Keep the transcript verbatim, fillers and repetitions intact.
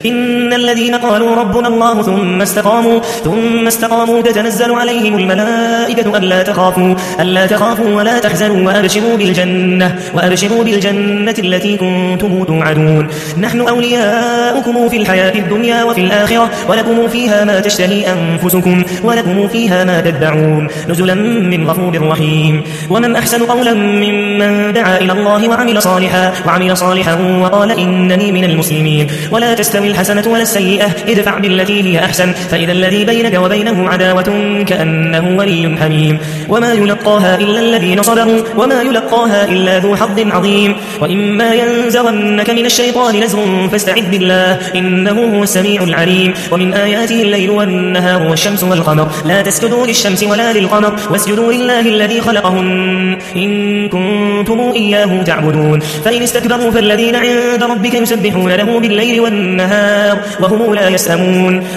إن الذين قالوا ربنا الله ثم استقاموا ثم استقاموا تتنزل عليهم الملائكة ألا تخافوا ألا تخافوا ولا تحزنوا وأبشروا بالجنة وأبشروا بالجنة التي كنتم توعدون نحن أولياؤكم في الحياة الدنيا وفي الآخرة ولكم فيها ما تشتهي أنفسكم ولكم فيها ما تدعون نزلا من غفور رحيم ومن أحسن قولا ممن دعا إلى الله وعمل صالحا وعمل صالحا وقال إنني من المسلمين ولا تستوي الحسنة ولا السيئة ادفع بالتي هي أحسن فإذا الذي بينك وبينه عداوة كأنه ولي حميم وما يلقاها إلا الذين صبروا وما يلقاها إلا ذو حظ عظيم وإما ينزغنك من الشيطان نزغ فاستعذ بالله إنه هو السميع العليم ومن آياته الليل والنهار والشمس والقمر لا تسجدوا للشمس ولا للقمر واسجدوا لله الذي خلقهن إن كنتم إياه تعبدون فإن استكبروا فالذين عند ربك يسبحون له بالليل والنهار وهم لا يسأمون